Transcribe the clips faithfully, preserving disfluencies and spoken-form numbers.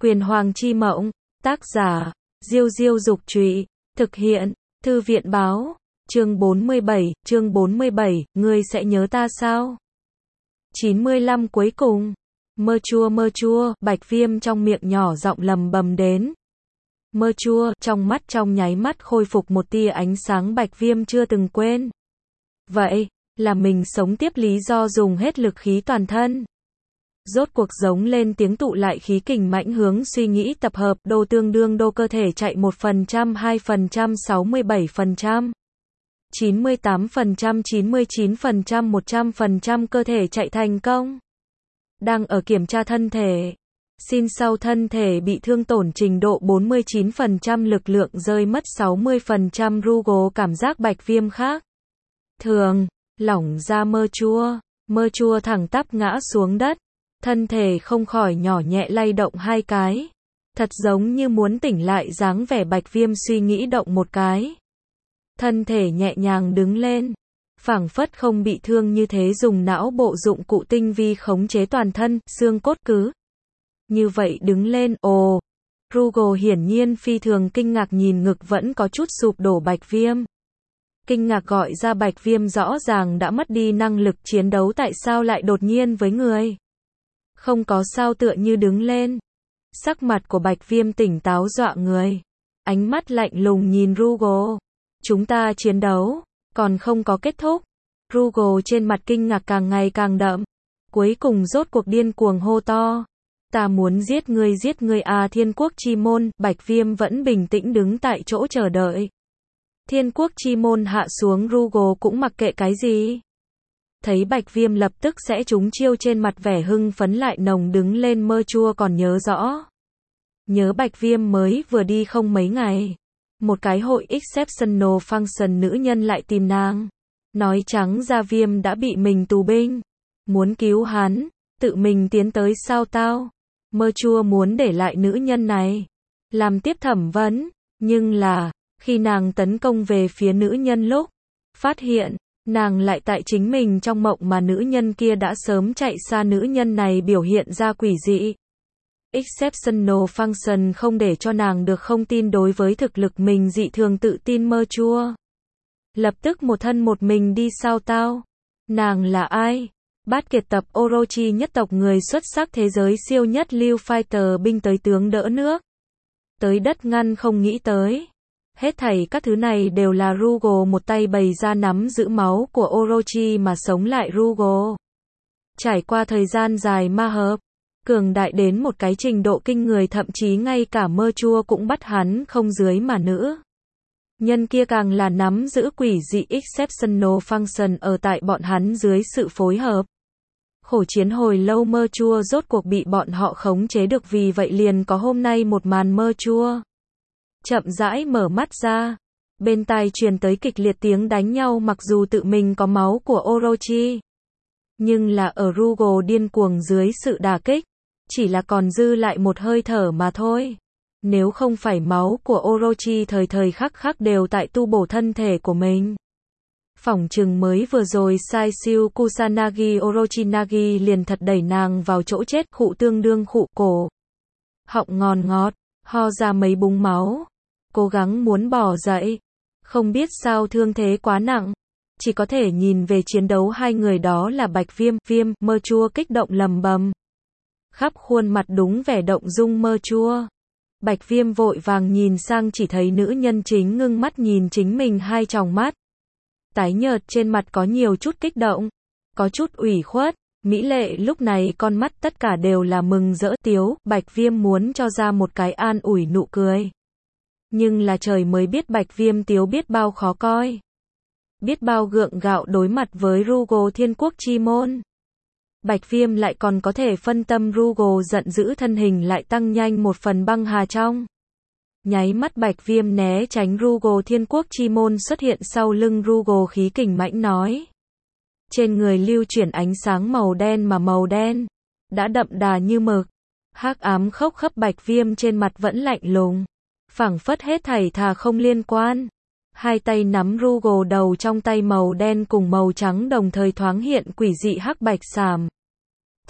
Quyền Hoàng Chi Mộng, tác giả, Diêu Diêu Dục Trụy, thực hiện, Thư viện Báo, chương bốn mươi bảy, chương bốn mươi bảy, ngươi sẽ nhớ ta sao? chín mươi lăm cuối cùng, mơ chua mơ chua, Bạch Viêm trong miệng nhỏ giọng lầm bầm đến. Mơ chua, trong mắt trong nháy mắt khôi phục một tia ánh sáng Bạch Viêm chưa từng quên. Vậy, là mình sống tiếp lý do dùng hết lực khí toàn thân. Rốt cuộc giống lên tiếng tụ lại khí kình mãnh hướng suy nghĩ tập hợp, đô tương đương đô cơ thể chạy một phần trăm, hai phần trăm, sáu mươi bảy phần trăm, chín mươi tám phần trăm, chín mươi chín phần trăm, một trăm phần trăm cơ thể chạy thành công. Đang ở kiểm tra thân thể. Xin sau thân thể bị thương tổn trình độ bốn mươi chín phần trăm, lực lượng rơi mất sáu mươi phần trăm, Rugo cảm giác Bạch Viêm khác thường, lỏng ra mơ chua, mơ chua thẳng tắp ngã xuống đất. Thân thể không khỏi nhỏ nhẹ lay động hai cái. Thật giống như muốn tỉnh lại dáng vẻ Bạch Viêm suy nghĩ động một cái. Thân thể nhẹ nhàng đứng lên. Phảng phất không bị thương như thế dùng não bộ dụng cụ tinh vi khống chế toàn thân, xương cốt cứ. Như vậy đứng lên, ồ. Rugo hiển nhiên phi thường kinh ngạc nhìn ngực vẫn có chút sụp đổ Bạch Viêm. Kinh ngạc gọi ra Bạch Viêm rõ ràng đã mất đi năng lực chiến đấu tại sao lại đột nhiên với người. Không có sao tựa như đứng lên. Sắc mặt của Bạch Viêm tỉnh táo dọa người. Ánh mắt lạnh lùng nhìn Rugo. Chúng ta chiến đấu, còn không có kết thúc. Rugo trên mặt kinh ngạc càng ngày càng đậm. Cuối cùng rốt cuộc điên cuồng hô to. Ta muốn giết ngươi giết ngươi à Thiên Quốc Chi Môn. Bạch Viêm vẫn bình tĩnh đứng tại chỗ chờ đợi. Thiên Quốc Chi Môn hạ xuống Rugo cũng mặc kệ cái gì. Thấy Bạch Viêm lập tức sẽ trúng chiêu trên mặt vẻ hưng phấn lại nồng đứng lên mơ chua còn nhớ rõ. Nhớ Bạch Viêm mới vừa đi không mấy ngày. Một cái hội exceptional function nữ nhân lại tìm nàng. Nói trắng ra Viêm đã bị mình tù binh. Muốn cứu hắn, tự mình tiến tới sao tao. Mơ chua muốn để lại nữ nhân này. Làm tiếp thẩm vấn. Nhưng là, khi nàng tấn công về phía nữ nhân lúc, phát hiện. Nàng lại tại chính mình trong mộng mà nữ nhân kia đã sớm chạy xa nữ nhân này biểu hiện ra quỷ dị. Exceptional function không để cho nàng được không tin đối với thực lực mình dị thường tự tin mơ chua. Lập tức một thân một mình đi sao tao. Nàng là ai? Bát kiệt tập Orochi nhất tộc người xuất sắc thế giới siêu nhất lưu fighter binh tới tướng đỡ nước. Tới đất ngăn không nghĩ tới. Hết thảy các thứ này đều là Rugo một tay bày ra nắm giữ máu của Orochi mà sống lại Rugo. Trải qua thời gian dài ma hợp, cường đại đến một cái trình độ kinh người thậm chí ngay cả mơ chua cũng bắt hắn không dưới mà nữ. Nhân kia càng là nắm giữ quỷ dị exceptional function ở tại bọn hắn dưới sự phối hợp. Khổ chiến hồi lâu mơ chua rốt cuộc bị bọn họ khống chế được vì vậy liền có hôm nay một màn mơ chua. Chậm rãi mở mắt ra, bên tai truyền tới kịch liệt tiếng đánh nhau mặc dù tự mình có máu của Orochi. Nhưng là ở Rugo điên cuồng dưới sự đả kích, chỉ là còn dư lại một hơi thở mà thôi. Nếu không phải máu của Orochi thời thời khắc khắc đều tại tu bổ thân thể của mình. Phỏng chừng mới vừa rồi sai siêu Kusanagi Orochinagi liền thật đẩy nàng vào chỗ chết khụ tương đương khụ cổ. Họng ngòn ngọt, ho ra mấy búng máu. Cố gắng muốn bỏ dậy. Không biết sao thương thế quá nặng. Chỉ có thể nhìn về chiến đấu hai người đó là Bạch Viêm, Viêm, mơ chua kích động lầm bầm. Khắp khuôn mặt đúng vẻ động dung mơ chua. Bạch Viêm vội vàng nhìn sang chỉ thấy nữ nhân chính ngưng mắt nhìn chính mình hai tròng mắt. Tái nhợt trên mặt có nhiều chút kích động. Có chút ủy khuất. Mỹ lệ lúc này con mắt tất cả đều là mừng rỡ tiếu. Bạch Viêm muốn cho ra một cái an ủi nụ cười. Nhưng là trời mới biết Bạch Viêm tiếu biết bao khó coi. Biết bao gượng gạo đối mặt với Rugo Thiên Quốc Chi Môn. Bạch Viêm lại còn có thể phân tâm Rugo giận dữ thân hình lại tăng nhanh một phần băng hà trong. Nháy mắt Bạch Viêm né tránh Rugo Thiên Quốc Chi Môn xuất hiện sau lưng Rugo khí kình mãnh nói. Trên người lưu chuyển ánh sáng màu đen mà màu đen. Đã đậm đà như mực. Hắc ám khốc khắp Bạch Viêm trên mặt vẫn lạnh lùng. Phảng phất hết thảy thà không liên quan. Hai tay nắm Rugo đầu trong tay màu đen cùng màu trắng đồng thời thoáng hiện quỷ dị hắc bạch xàm.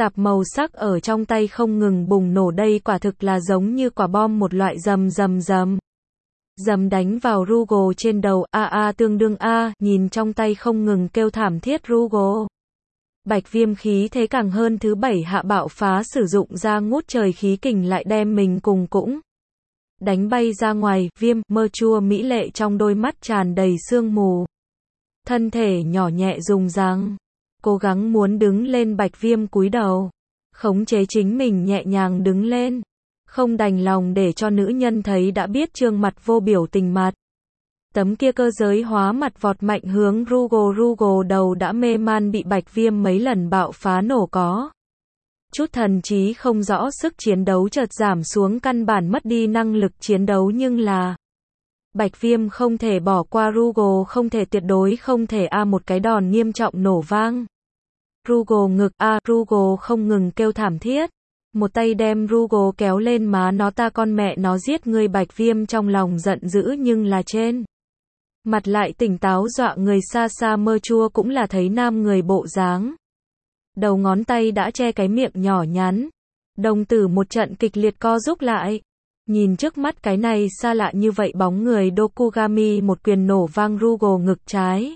tạp màu sắc ở trong tay không ngừng bùng nổ, đây quả thực là giống như quả bom một loại, rầm rầm rầm. Rầm đánh vào Rugo trên đầu, a a tương đương a, nhìn trong tay không ngừng kêu thảm thiết Rugo. Bạch Viêm khí thế càng hơn, thứ bảy hạ bạo phá, sử dụng ra ngút trời khí kình lại đem mình cùng cũng đánh bay ra ngoài. Viêm, mơ chua mỹ lệ trong đôi mắt tràn đầy sương mù. Thân thể nhỏ nhẹ dùng dáng, cố gắng muốn đứng lên. Bạch Viêm cúi đầu, khống chế chính mình nhẹ nhàng đứng lên. Không đành lòng để cho nữ nhân thấy đã biết trương mặt vô biểu tình mặt. Tấm kia cơ giới hóa mặt vọt mạnh hướng Rugo. Rugo đầu đã mê man, bị Bạch Viêm mấy lần bạo phá nổ có chút thần trí không rõ, sức chiến đấu chợt giảm xuống, căn bản mất đi năng lực chiến đấu. Nhưng là Bạch Viêm không thể bỏ qua Rugo, không thể, tuyệt đối không thể. A một cái đòn nghiêm trọng nổ vang. Rugo ngực, a Rugo không ngừng kêu thảm thiết. Một tay đem Rugo kéo lên, má nó, ta con mẹ nó giết ngươi. Bạch Viêm trong lòng giận dữ nhưng là trên mặt lại tỉnh táo, dọa người. Xa xa mơ chua cũng là thấy nam người bộ dáng, đầu ngón tay đã che cái miệng nhỏ nhắn, đồng tử một trận kịch liệt co rúm lại. Nhìn trước mắt cái này xa lạ như vậy bóng người Dokugami, một quyền nổ vang Rugo ngực trái.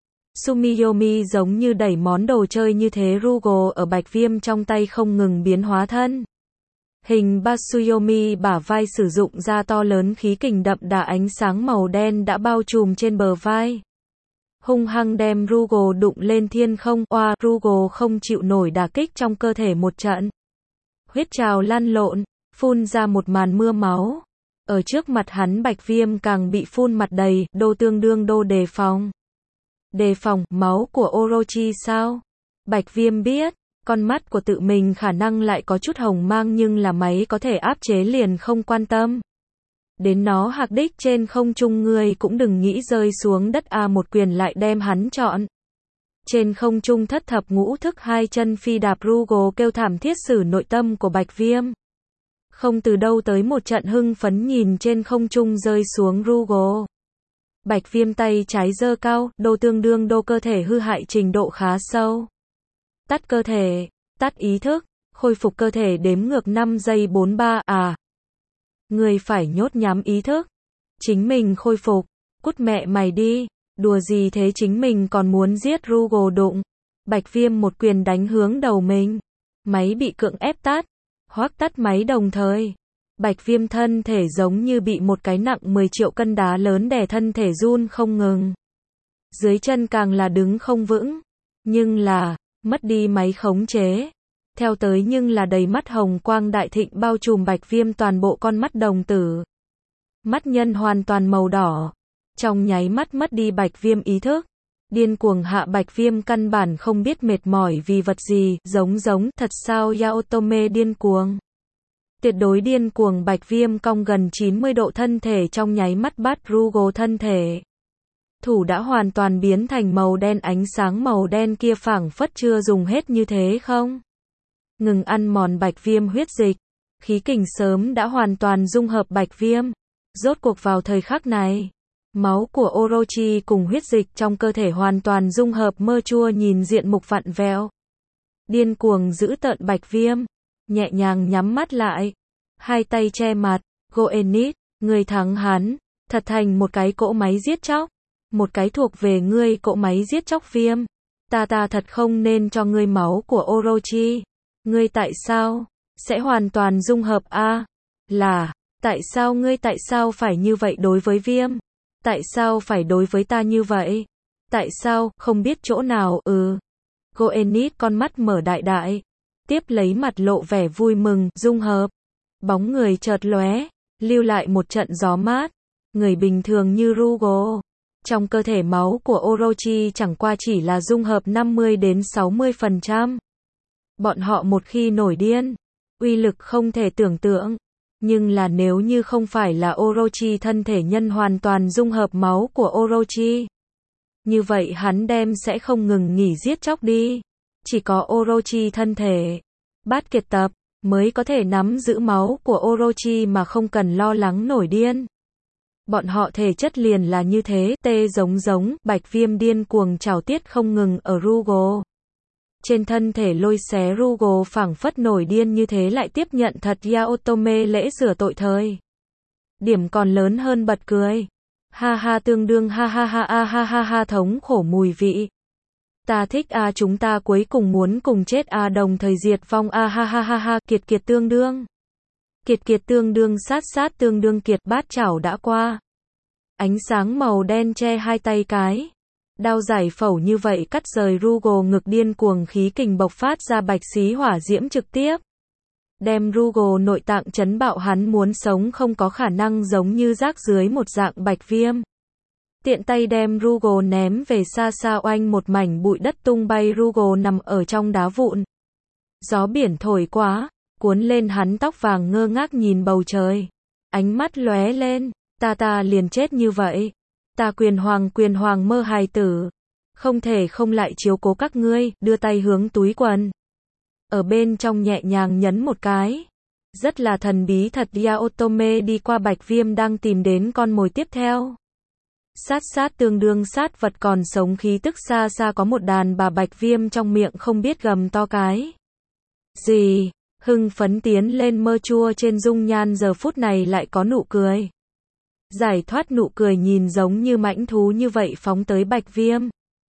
Sumiyomi giống như đẩy món đồ chơi như thế, Rugo ở Bạch Viêm trong tay không ngừng biến hóa thân hình. Basuyomi bả vai sử dụng ra to lớn khí kình đậm đà, ánh sáng màu đen đã bao trùm trên bờ vai, hung hăng đem Rugo đụng lên thiên không. Oa, Rugo không chịu nổi đả kích, trong cơ thể một trận huyết trào lăn lộn, phun ra một màn mưa máu. Ở trước mặt hắn Bạch Viêm càng bị phun mặt đầy, đô tương đương đô đề phòng. Đề phòng, máu của Orochi sao? Bạch Viêm biết, con mắt của tự mình khả năng lại có chút hồng mang, nhưng là máy có thể áp chế liền không quan tâm đến nó. Hạc đích trên không trung, ngươi cũng đừng nghĩ rơi xuống đất. A một quyền lại đem hắn trọn trên không trung, thất thập ngũ thức hai chân phi đạp. Rugo kêu thảm thiết, sử nội tâm của Bạch Viêm không từ đâu tới một trận hưng phấn, nhìn trên không trung rơi xuống Rugo. Bạch Viêm tay trái giơ cao, đô tương đương đô, cơ thể hư hại trình độ khá sâu. Tắt cơ thể, tắt ý thức, khôi phục cơ thể, đếm ngược năm giây. Bốn ba, à. Người phải nhốt nhắm ý thức. Chính mình khôi phục. Cút mẹ mày đi. Đùa gì thế, chính mình còn muốn giết Rugo đụng. Bạch Viêm một quyền đánh hướng đầu mình. Máy bị cưỡng ép tắt. Hoác tắt máy đồng thời. Bạch Viêm thân thể giống như bị một cái nặng mười triệu cân đá lớn đè, thân thể run không ngừng. Dưới chân càng là đứng không vững. Nhưng là mất đi máy khống chế. Theo tới nhưng là đầy mắt hồng quang đại thịnh bao trùm Bạch Viêm toàn bộ con mắt, đồng tử mắt nhân hoàn toàn màu đỏ. Trong nháy mắt mất đi Bạch Viêm ý thức. Điên cuồng hạ, Bạch Viêm căn bản không biết mệt mỏi vì vật gì, giống giống, thật sao Yaotome điên cuồng. Tuyệt đối điên cuồng. Bạch Viêm cong gần chín mươi độ, thân thể trong nháy mắt bắt Rugo thân thể. Thủ đã hoàn toàn biến thành màu đen, ánh sáng màu đen kia phảng phất chưa dùng hết như thế không ngừng ăn mòn Bạch Viêm huyết dịch. Khí kình sớm đã hoàn toàn dung hợp Bạch Viêm. Rốt cuộc vào thời khắc này, máu của Orochi cùng huyết dịch trong cơ thể hoàn toàn dung hợp. Mơ chua nhìn diện mục vặn vẹo, điên cuồng giữ tợn Bạch Viêm, nhẹ nhàng nhắm mắt lại, hai tay che mặt. Goenit, ngươi thắng hắn, thật thành một cái cỗ máy giết chóc. Một cái thuộc về ngươi cỗ máy giết chóc Viêm. Ta ta thật không nên cho ngươi máu của Orochi. Ngươi tại sao sẽ hoàn toàn dung hợp a? Là, tại sao ngươi tại sao phải như vậy đối với Viêm? Tại sao phải đối với ta như vậy? Tại sao, không biết chỗ nào, ừ. Goenit con mắt mở đại đại, tiếp lấy mặt lộ vẻ vui mừng, dung hợp. Bóng người chợt lóe, lưu lại một trận gió mát. Người bình thường như Rugo, trong cơ thể máu của Orochi chẳng qua chỉ là dung hợp năm mươi đến sáu mươi phần trăm. Bọn họ một khi nổi điên, uy lực không thể tưởng tượng. Nhưng là nếu như không phải là Orochi thân thể nhân hoàn toàn dung hợp máu của Orochi, như vậy hắn đem sẽ không ngừng nghỉ giết chóc đi. Chỉ có Orochi thân thể bát kiệt tập mới có thể nắm giữ máu của Orochi mà không cần lo lắng nổi điên. Bọn họ thể chất liền là như thế. Tê giống giống, Bạch Viêm điên cuồng trảo tiết không ngừng ở Rugo. Trên thân thể lôi xé Rugo phảng phất nổi điên như thế lại tiếp nhận thật Yaotome lễ rửa tội thời. Điểm còn lớn hơn bật cười. Ha ha tương đương ha ha ha ha ha ha ha thống khổ mùi vị. Ta thích a chúng ta cuối cùng muốn cùng chết a đồng thời diệt vong a ha ha ha ha kiệt kiệt tương đương. Kiệt kiệt tương đương sát sát tương đương kiệt bát chảo đã qua. Ánh sáng màu đen che hai tay cái. Đao giải phẫu như vậy cắt rời Rugo ngực điên cuồng khí kình bộc phát ra bạch xí hỏa diễm trực tiếp. Đem Rugo nội tạng chấn bạo hắn muốn sống không có khả năng giống như rác dưới một dạng bạch viêm. Tiện tay đem Rugo ném về xa xa oanh một mảnh bụi đất tung bay Rugo nằm ở trong đá vụn. Gió biển thổi quá, cuốn lên hắn tóc vàng ngơ ngác nhìn bầu trời. Ánh mắt lóe lên, ta ta liền chết như vậy. Ta quyền hoàng quyền hoàng mơ hài tử. Không thể không lại chiếu cố các ngươi, đưa tay hướng túi quần. Ở bên trong nhẹ nhàng nhấn một cái. Rất là thần bí thật Yaotome đi qua bạch viêm đang tìm đến con mồi tiếp theo. Sát sát tương đương sát vật còn sống khí tức xa xa có một đàn bà bạch viêm trong miệng không biết gầm to cái. Gì? Hưng phấn tiến lên mơ chua trên dung nhan giờ phút này lại có nụ cười. Giải thoát nụ cười nhìn giống như mãnh thú như vậy phóng tới bạch viêm.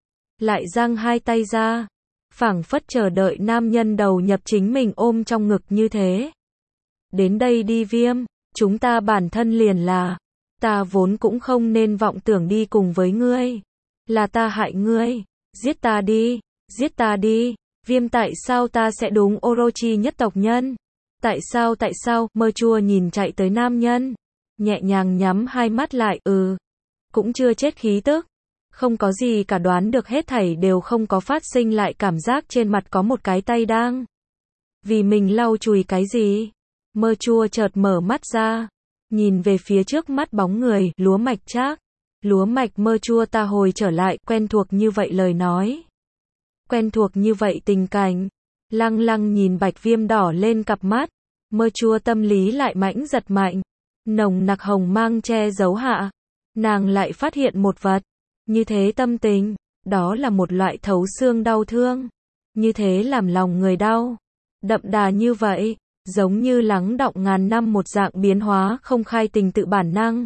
Lại giang hai tay ra. Phảng phất chờ đợi nam nhân đầu nhập chính mình ôm trong ngực như thế. Đến đây đi viêm, chúng ta bản thân liền là. Ta vốn cũng không nên vọng tưởng đi cùng với ngươi. Là ta hại ngươi. Giết ta đi, giết ta đi. Viêm tại sao ta sẽ đúng Orochi nhất tộc nhân? Tại sao tại sao? Mơ chua nhìn chạy tới nam nhân. Nhẹ nhàng nhắm hai mắt lại, ừ. Cũng chưa chết khí tức. Không có gì cả đoán được hết thảy đều không có phát sinh lại cảm giác trên mặt có một cái tay đang. Vì mình lau chùi cái gì? Mơ chua chợt mở mắt ra. Nhìn về phía trước mắt bóng người, lúa mạch Trác. Lúa mạch mơ chua ta hồi trở lại, quen thuộc như vậy lời nói. Quen thuộc như vậy tình cảnh. Lăng lăng nhìn bạch viêm đỏ lên cặp mắt. Mơ chua tâm lý lại mãnh giật mạnh. Nồng nặc hồng mang che giấu hạ. Nàng lại phát hiện một vật. Như thế tâm tình. Đó là một loại thấu xương đau thương. Như thế làm lòng người đau. Đậm đà như vậy. Giống như lắng đọng ngàn năm một dạng biến hóa không khai tình tự bản năng.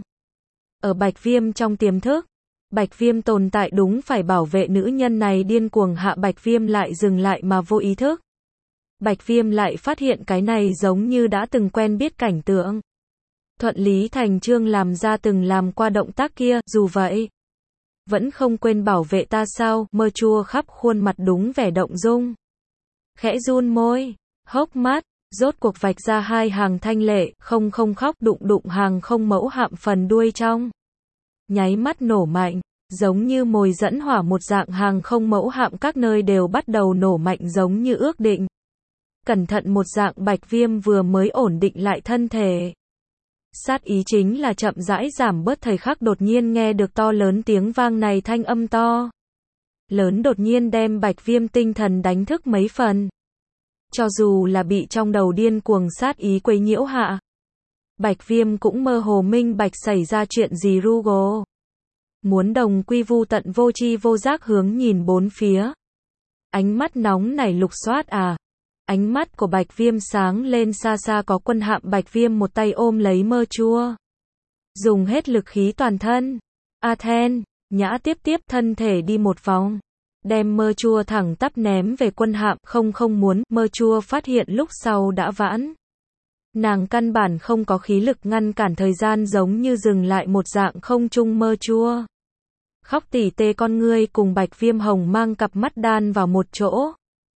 Ở bạch viêm trong tiềm thức. Bạch viêm tồn tại đúng phải bảo vệ nữ nhân này điên cuồng hạ bạch viêm lại dừng lại mà vô ý thức. Bạch viêm lại phát hiện cái này giống như đã từng quen biết cảnh tượng. Thuận lý thành chương làm ra từng làm qua động tác kia, dù vậy. Vẫn không quên bảo vệ ta sao, mơ chua khắp khuôn mặt đúng vẻ động dung. Khẽ run môi, hốc mắt, rốt cuộc vạch ra hai hàng thanh lệ, không không khóc đụng đụng hàng không mẫu hạm phần đuôi trong. Nháy mắt nổ mạnh, giống như mồi dẫn hỏa một dạng hàng không mẫu hạm các nơi đều bắt đầu nổ mạnh giống như ước định. Cẩn thận một dạng bạch viêm vừa mới ổn định lại thân thể. Sát ý chính là chậm rãi giảm bớt thời khắc đột nhiên nghe được to lớn tiếng vang này thanh âm to. Lớn đột nhiên đem bạch viêm tinh thần đánh thức mấy phần. Cho dù là bị trong đầu điên cuồng sát ý quấy nhiễu hạ. Bạch viêm cũng mơ hồ minh bạch xảy ra chuyện gì Rugo. Muốn đồng quy vu tận vô tri vô giác hướng nhìn bốn phía. Ánh mắt nóng nảy lục soát à. Ánh mắt của bạch viêm sáng lên xa xa có quân hạm bạch viêm một tay ôm lấy mơ chua. Dùng hết lực khí toàn thân. Athen, nhã tiếp tiếp thân thể đi một vòng. Đem mơ chua thẳng tắp ném về quân hạm không không muốn mơ chua phát hiện lúc sau đã vãn. Nàng căn bản không có khí lực ngăn cản thời gian giống như dừng lại một dạng không trung mơ chua. Khóc tỉ tê con ngươi cùng bạch viêm hồng mang cặp mắt đan vào một chỗ.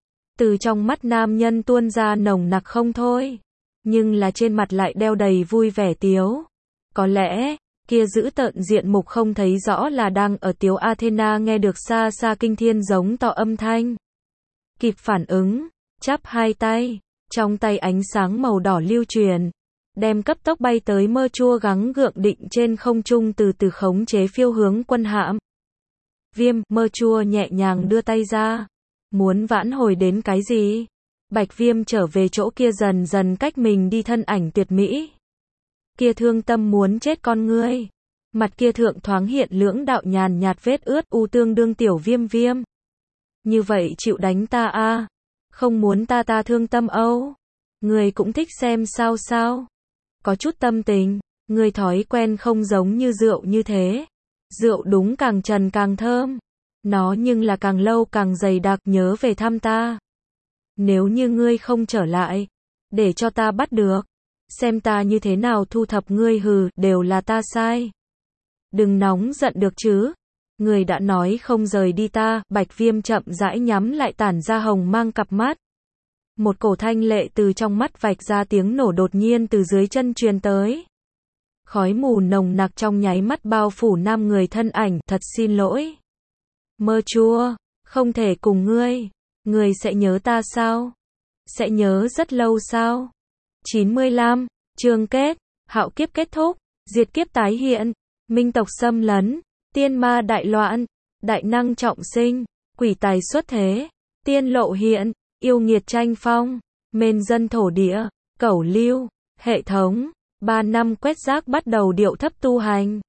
Từ trong mắt nam nhân tuôn ra nồng nặc không thôi. Nhưng là trên mặt lại đeo đầy vui vẻ tiếu. Có lẽ, kia giữ tợn diện mục không thấy rõ là đang ở tiếu Athena nghe được xa xa kinh thiên giống to âm thanh. Kịp phản ứng, chắp hai tay, trong tay ánh sáng màu đỏ lưu truyền. Đem cấp tốc bay tới mơ chua gắng gượng định trên không trung từ từ khống chế phiêu hướng quân hạm. Viêm, mơ chua nhẹ nhàng đưa tay ra. Muốn vãn hồi đến cái gì? Bạch viêm trở về chỗ kia dần dần cách mình đi thân ảnh tuyệt mỹ. Kia thương tâm muốn chết con ngươi. Mặt kia thượng thoáng hiện lưỡng đạo nhàn nhạt vết ướt u tương đương tiểu viêm viêm. Như vậy chịu đánh ta a? Không muốn ta ta thương tâm âu. Người cũng thích xem sao sao? Có chút tâm tình, người thói quen không giống như rượu như thế. Rượu đúng càng trần càng thơm. Nó nhưng là càng lâu càng dày đặc, nhớ về thăm ta. Nếu như ngươi không trở lại, để cho ta bắt được, xem ta như thế nào thu thập ngươi, hừ, đều là ta sai. Đừng nóng giận được chứ. Người đã nói không rời đi ta. Bạch Viêm chậm rãi nhắm lại tản ra hồng mang cặp mắt. Một cổ thanh lệ từ trong mắt vạch ra, tiếng nổ đột nhiên từ dưới chân truyền tới. Khói mù nồng nặc trong nháy mắt bao phủ nam người thân ảnh. Thật xin lỗi. Mơ chua, không thể cùng ngươi. Ngươi sẽ nhớ ta sao? Sẽ nhớ rất lâu sao? chín mươi lăm, chương kết, hạo kiếp kết thúc, diệt kiếp tái hiện, minh tộc xâm lấn, tiên ma đại loạn, đại năng trọng sinh, quỷ tài xuất thế, tiên lộ hiện, yêu nghiệt tranh phong, mền dân thổ địa, cẩu lưu, hệ thống, ba năm quét rác bắt đầu điệu thấp tu hành.